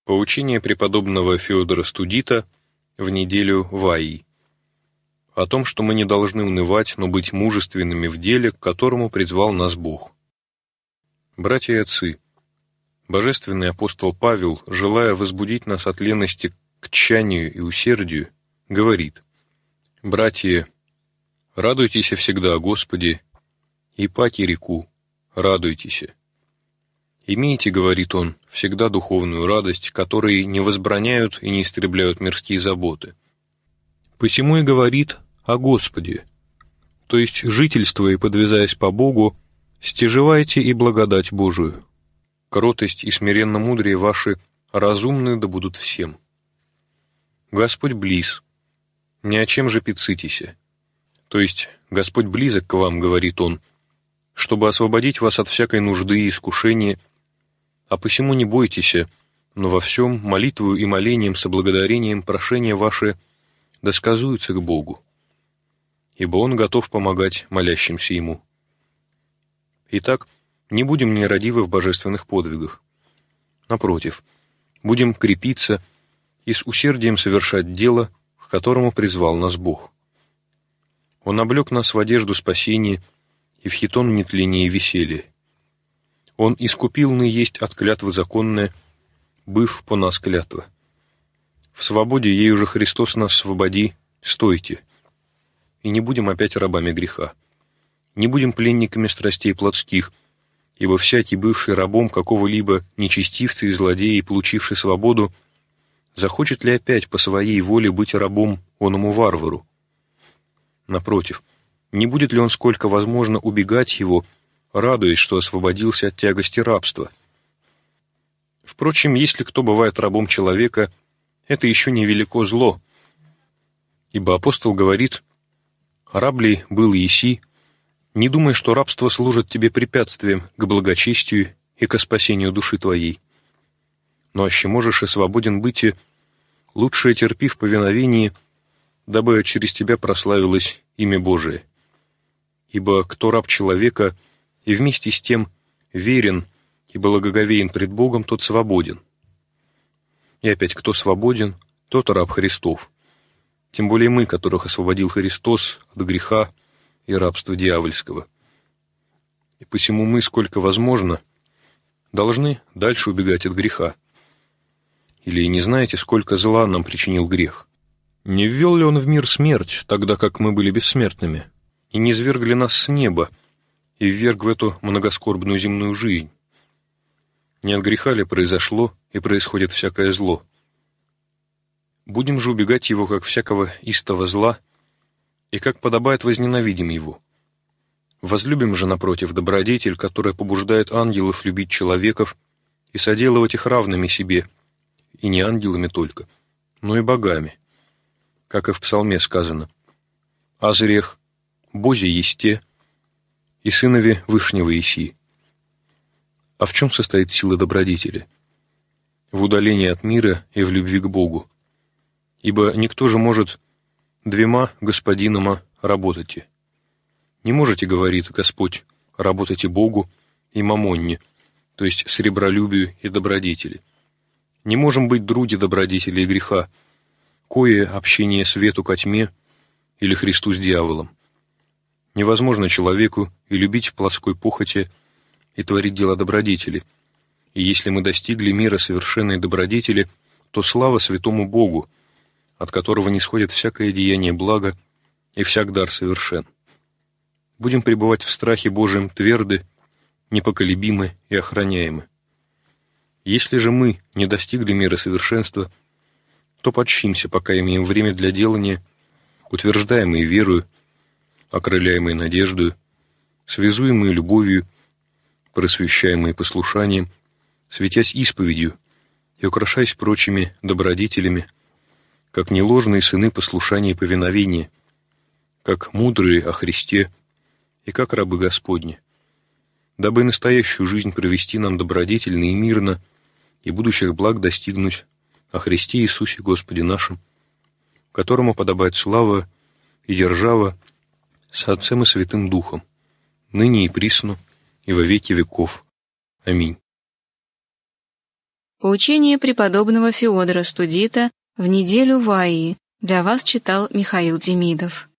Поучение преподобного Феодора Студита в неделю Ваи. О том, что мы не должны унывать, но быть мужественными в деле, к которому призвал нас Бог. Братья и отцы, божественный апостол Павел, желая возбудить нас от лености к тщанию и усердию, говорит: «Братья, радуйтесь всегда о Господе, и паки реку, радуйтесь. Имейте, — говорит он, — всегда духовную радость, которые не возбраняют и не истребляют мирские заботы. Посему и говорит о Господе, то есть, жительствуя и подвязаясь по Богу, стяжевайте и благодать Божию. Кротость и смиренно мудрее ваши разумны да будут всем. Господь близ, ни о чем же пецитесь. То есть, Господь близок к вам, — говорит он, — чтобы освободить вас от всякой нужды и искушения, а посему не бойтесь, но во всем молитвою и молением со благодарением прошения ваши досказуются к Богу, ибо Он готов помогать молящимся Ему. Итак, не будем нерадивы в божественных подвигах. Напротив, будем крепиться и с усердием совершать дело, к которому призвал нас Бог. Он облек нас в одежду спасения и в хитон нетления и веселья. Он искупил есть от клятвы законная, быв по нас клятва. В свободе ею же Христос нас свободи, стойте. И не будем опять рабами греха. Не будем пленниками страстей плотских, ибо всякий, бывший рабом какого-либо нечестивца и злодея и получивший свободу, захочет ли опять по своей воле быть рабом оному варвару? Напротив, не будет ли он сколько возможно убегать его, радуясь, что освободился от тягости рабства? Впрочем, если кто бывает рабом человека, это еще не велико зло, ибо апостол говорит: «Раб ли был еси, не думай, что рабство служит тебе препятствием к благочестию и ко спасению души твоей. Но аще можешь и свободен быть, лучше терпи в повиновении, дабы через тебя прославилось имя Божие. Ибо кто раб человека и вместе с тем верен и благоговеен пред Богом, тот свободен. И опять, кто свободен, тот раб Христов. Тем более мы, которых освободил Христос от греха и рабства дьявольского. И посему мы, сколько возможно, должны дальше убегать от греха. Или не знаете, сколько зла нам причинил грех? Не ввел ли он в мир смерть, тогда как мы были бессмертными, и не низвергли ли нас с неба, и вверг в эту многоскорбную земную жизнь? Не от греха ли произошло и происходит всякое зло? Будем же убегать его, как всякого истого зла, и как подобает возненавидим его. Возлюбим же, напротив, добродетель, которая побуждает ангелов любить человеков и соделывать их равными себе, и не ангелами только, но и богами, как и в псалме сказано: «Азрех, Бозе есте, и сынове Вышнего еси». А в чем состоит сила добродетели? В удалении от мира и в любви к Богу. Ибо никто же может двема господинама работать. Не можете, говорит Господь, работайте Богу и мамонне, то есть сребролюбию и добродетели. Не можем быть други добродетели и греха, кое общение свету ко тьме или Христу с дьяволом. Невозможно человеку и любить в плотской похоти и творить дела добродетели. И если мы достигли мира совершенной добродетели, то слава святому Богу, от которого нисходит всякое деяние блага и всяк дар совершен. Будем пребывать в страхе Божьем тверды, непоколебимы и охраняемы. Если же мы не достигли мира совершенства, то подщимся, пока имеем время для делания, утверждаемые верою, окрыляемые надеждою, связуемые любовью, просвещаемые послушанием, светясь исповедью и украшаясь прочими добродетелями, как неложные сыны послушания и повиновения, как мудрые о Христе и как рабы Господни, дабы настоящую жизнь провести нам добродетельно и мирно, и будущих благ достигнуть о Христе Иисусе Господе нашим, которому подобает слава и держава с Отцем и Святым Духом, ныне и присно, и во веки веков. Аминь. Поучение преподобного Феодора Студита в неделю Вайи. Для вас читал Михаил Демидов.